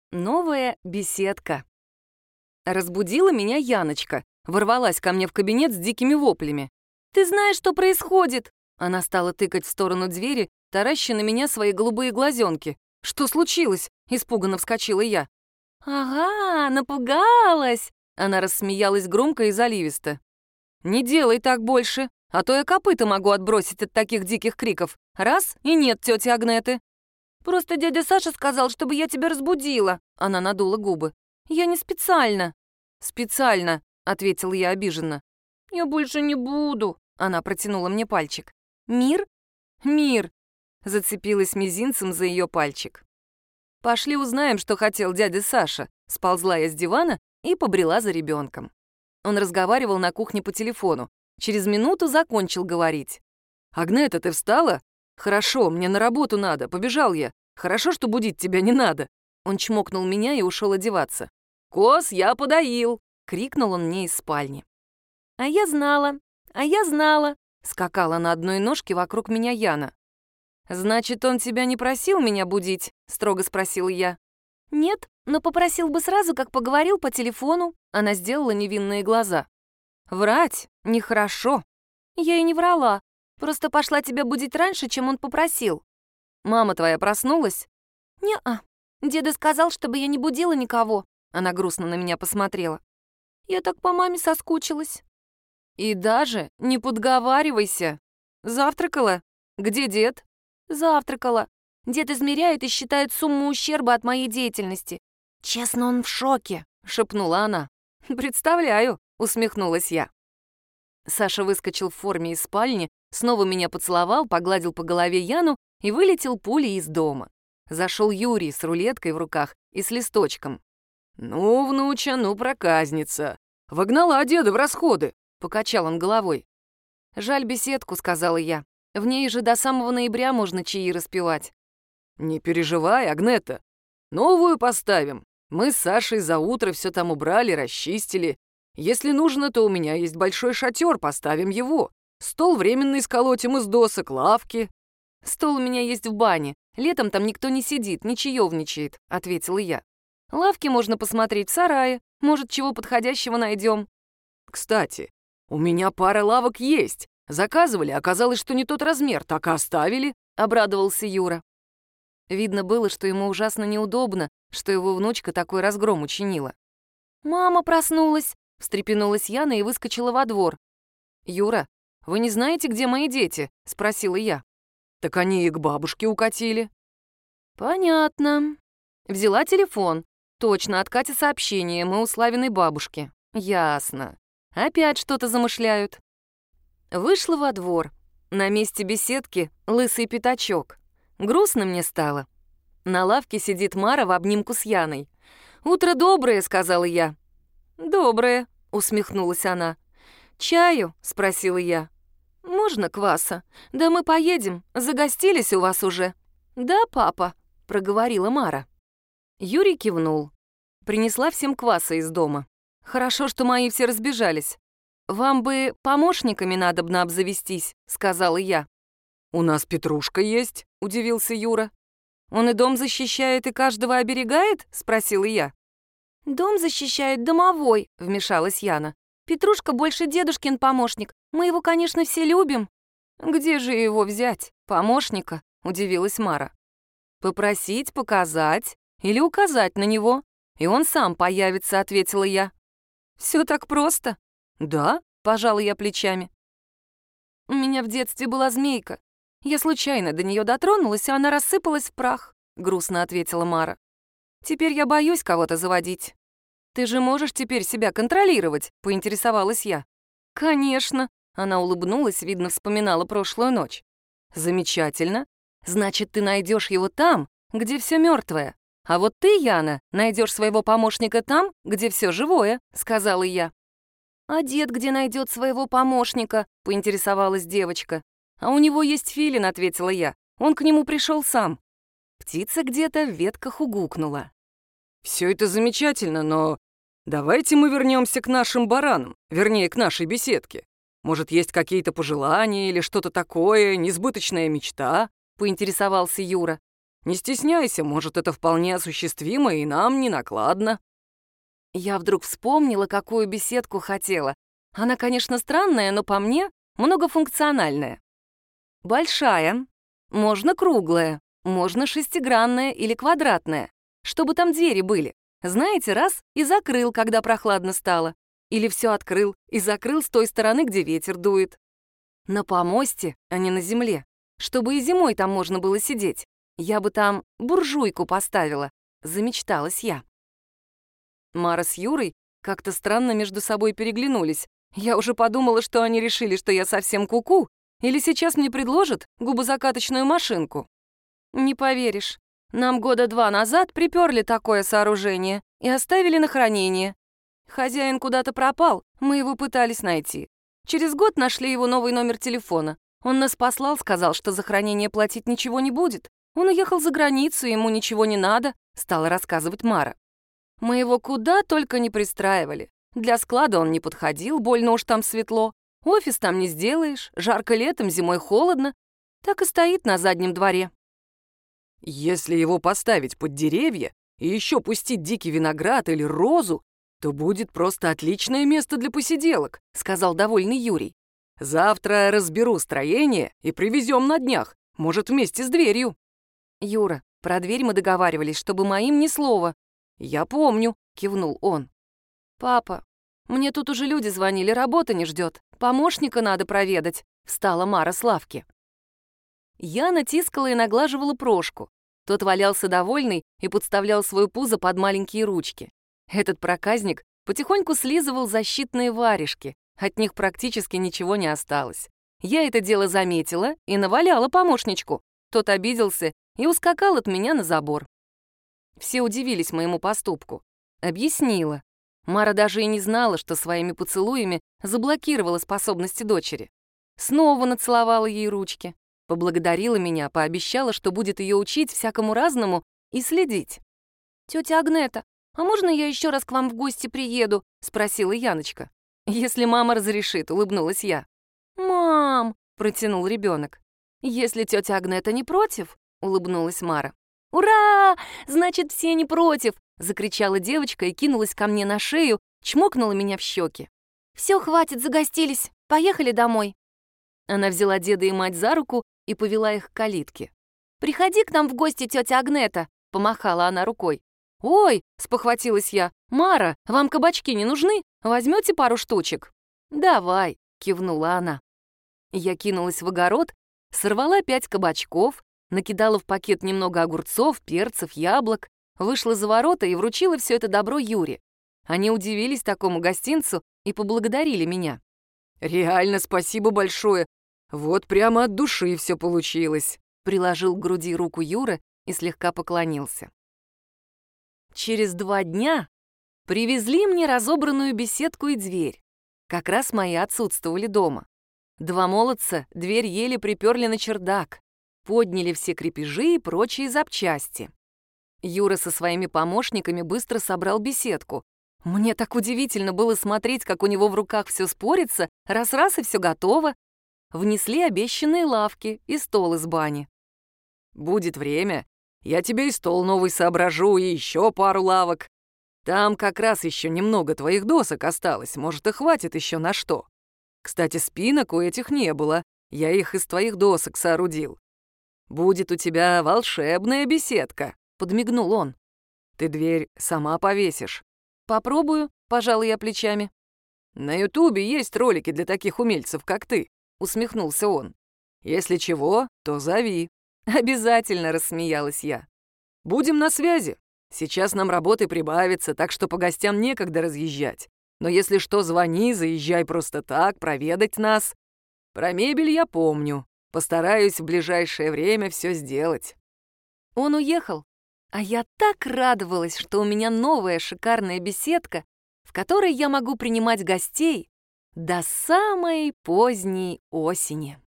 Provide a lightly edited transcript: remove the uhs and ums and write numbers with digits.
Новая беседка. Разбудила меня Яночка, ворвалась ко мне в кабинет с дикими воплями. «Ты знаешь, что происходит?» Она стала тыкать в сторону двери, тараща на меня свои голубые глазенки. «Что случилось?» — испуганно вскочила я. «Ага, напугалась!» Она рассмеялась громко и заливисто. «Не делай так больше, а то я копыта могу отбросить от таких диких криков. Раз — и нет тети Агнеты». «Просто дядя Саша сказал, чтобы я тебя разбудила». Она надула губы. «Я не специально». «Специально», — ответил я обиженно. «Я больше не буду», — она протянула мне пальчик. «Мир?» «Мир», — зацепилась мизинцем за ее пальчик. «Пошли узнаем, что хотел дядя Саша». Сползла я с дивана и побрела за ребенком. Он разговаривал на кухне по телефону. Через минуту закончил говорить. «Агнета, ты встала? Хорошо, мне на работу надо, побежал я. Хорошо, что будить тебя не надо». Он чмокнул меня и ушел одеваться. «Коз, я подоил!» — крикнул он мне из спальни. «А я знала, — скакала на одной ножке вокруг меня Яна. «Значит, он тебя не просил меня будить?» — строго спросила я. «Нет, но попросил бы сразу, как поговорил по телефону». Она сделала невинные глаза. «Врать нехорошо». «Я и не врала, просто пошла тебя будить раньше, чем он попросил». «Мама твоя проснулась?» «Не-а, деда сказал, чтобы я не будила никого». Она грустно на меня посмотрела. «Я так по маме соскучилась». «И даже не подговаривайся. Завтракала? Где дед?» «Завтракала. Дед измеряет и считает сумму ущерба от моей деятельности. Честно, он в шоке», — шепнула она. «Представляю», — усмехнулась я. Саша выскочил в форме из спальни, снова меня поцеловал, погладил по голове Яну и вылетел пулей из дома. Зашел Юрий с рулеткой в руках и с листочком. «Ну, внуча, ну, проказница. Вогнала деда в расходы», — покачал он головой. «Жаль беседку», — сказала я. «В ней же до самого ноября можно чаи распевать». «Не переживай, Агнета. Новую поставим. Мы с Сашей за утро все там убрали, расчистили. Если нужно, то у меня есть большой шатер, поставим его. Стол временный сколотим из досок, лавки». «Стол у меня есть в бане. Летом там никто не сидит, не чаевничает», — ответила я. «Лавки можно посмотреть в сарае. Может, чего подходящего найдем». «Кстати, у меня пара лавок есть. Заказывали, оказалось, что не тот размер, так и оставили», — обрадовался Юра. Видно было, что ему ужасно неудобно, что его внучка такой разгром учинила. «Мама проснулась», — встрепенулась Яна и выскочила во двор. «Юра, вы не знаете, где мои дети?» — спросила я. «Так они и к бабушке укатили». «Понятно». Взяла телефон. Точно, от Кати сообщение, мы у Славиной бабушки. Ясно. Опять что-то замышляют. Вышла во двор. На месте беседки лысый пятачок. Грустно мне стало. На лавке сидит Мара в обнимку с Яной. «Утро доброе», — сказала я. «Доброе», — усмехнулась она. «Чаю?» — спросила я. «Можно кваса? Да мы поедем, загостились у вас уже». «Да, папа», — проговорила Мара. Юрий кивнул. Принесла всем кваса из дома. «Хорошо, что мои все разбежались. Вам бы помощниками надобно обзавестись», — сказала я. «У нас Петрушка есть», — удивился Юра. «Он и дом защищает, и каждого оберегает?» — спросила я. «Дом защищает домовой», — вмешалась Яна. «Петрушка больше дедушкин помощник. Мы его, конечно, все любим». «Где же его взять, помощника?» — удивилась Мара. «Попросить, показать или указать на него, и он сам появится», — ответила я. «Все так просто?» «Да», — пожала я плечами. «У меня в детстве была змейка. Я случайно до нее дотронулась, и она рассыпалась в прах», — грустно ответила Мара. «Теперь я боюсь кого-то заводить». «Ты же можешь теперь себя контролировать?» — поинтересовалась я. «Конечно», — она улыбнулась, видно, вспоминала прошлую ночь. «Замечательно. Значит, ты найдешь его там, где все мертвое. А вот ты, Яна, найдешь своего помощника там, где все живое», — сказала я. «А дед где найдет своего помощника?» — поинтересовалась девочка. «А у него есть филин», — ответила я. «Он к нему пришел сам». Птица где-то в ветках угукнула. «Все это замечательно, но давайте мы вернемся к нашим баранам, вернее, к нашей беседке. Может, есть какие-то пожелания или что-то такое, несбыточная мечта?» — поинтересовался Юра. Не стесняйся, может, это вполне осуществимо и нам не накладно». Я вдруг вспомнила, какую беседку хотела. Она, конечно, странная, но по мне многофункциональная. Большая, можно круглая, можно шестигранная или квадратная, чтобы там двери были. Знаете, раз и закрыл, когда прохладно стало. Или все открыл и закрыл с той стороны, где ветер дует. На помосте, а не на земле, чтобы и зимой там можно было сидеть. Я бы там буржуйку поставила, замечталась я. Мара с Юрой как-то странно между собой переглянулись. Я уже подумала, что они решили, что я совсем куку, или сейчас мне предложат губозакаточную машинку. Не поверишь, нам года 2 назад приперли такое сооружение и оставили на хранение. Хозяин куда-то пропал, мы его пытались найти. Через год нашли его новый номер телефона. Он нас послал, сказал, что за хранение платить ничего не будет. Он уехал за границу, ему ничего не надо, стала рассказывать Мара. Мы его куда только не пристраивали. Для склада он не подходил, больно уж там светло. Офис там не сделаешь, жарко летом, зимой холодно. Так и стоит на заднем дворе. Если его поставить под деревья и еще пустить дикий виноград или розу, то будет просто отличное место для посиделок», — сказал довольный Юрий. «Завтра разберу строение и привезем на днях, может, вместе с дверью». «Юра, про дверь мы договаривались, чтобы моим ни слова». «Я помню», — кивнул он. «Папа, мне тут уже люди звонили, работа не ждет. Помощника надо проведать», — встала Мара с лавки. Я натискала и наглаживала Прошку. Тот валялся довольный и подставлял свое пузо под маленькие ручки. Этот проказник потихоньку слизывал защитные варежки. От них практически ничего не осталось. Я это дело заметила и наваляла помощничку. Тот обиделся и ускакал от меня на забор. Все удивились моему поступку. Объяснила. Мара даже и не знала, что своими поцелуями заблокировала способности дочери. Снова нацеловала ей ручки. Поблагодарила меня, пообещала, что будет ее учить всякому разному и следить. «Тетя Агнета, а можно я еще раз к вам в гости приеду?» — спросила Яночка. «Если мама разрешит», — улыбнулась я. «Мам!» — протянул ребенок. «Если тетя Агнета не против?» — улыбнулась Мара. «Ура! Значит, все не против!» — закричала девочка и кинулась ко мне на шею, чмокнула меня в щеки. «Все, хватит, загостились. Поехали домой». Она взяла деда и мать за руку и повела их к калитке. «Приходи к нам в гости, тетя Агнета!» — помахала она рукой. «Ой!» — спохватилась я. «Мара, вам кабачки не нужны? Возьмете пару штучек?» «Давай!» — кивнула она. Я кинулась в огород, сорвала 5 кабачков, накидала в пакет немного огурцов, перцев, яблок, вышла за ворота и вручила все это добро Юре. Они удивились такому гостинцу и поблагодарили меня. «Реально спасибо большое. Вот прямо от души все получилось», — приложил к груди руку Юра и слегка поклонился. Через 2 дня привезли мне разобранную беседку и дверь. Как раз мои отсутствовали дома. 2 молодца дверь еле приперли на чердак, подняли все крепежи и прочие запчасти. Юра со своими помощниками быстро собрал беседку. Мне так удивительно было смотреть, как у него в руках все спорится, раз-раз и все готово. Внесли обещанные лавки и стол из бани. «Будет время, я тебе и стол новый соображу, и еще пару лавок. Там как раз еще немного твоих досок осталось, может, и хватит еще на что. Кстати, спинок у этих не было, я их из твоих досок соорудил. Будет у тебя волшебная беседка», — подмигнул он. «Ты дверь сама повесишь». «Попробую», — пожала я плечами. «На Ютубе есть ролики для таких умельцев, как ты», — усмехнулся он. «Если чего, то зови». «Обязательно», — рассмеялась я. «Будем на связи. Сейчас нам работы прибавится, так что по гостям некогда разъезжать. Но если что, звони, заезжай просто так, проведать нас. Про мебель я помню. Постараюсь в ближайшее время все сделать». Он уехал, а я так радовалась, что у меня новая шикарная беседка, в которой я могу принимать гостей до самой поздней осени.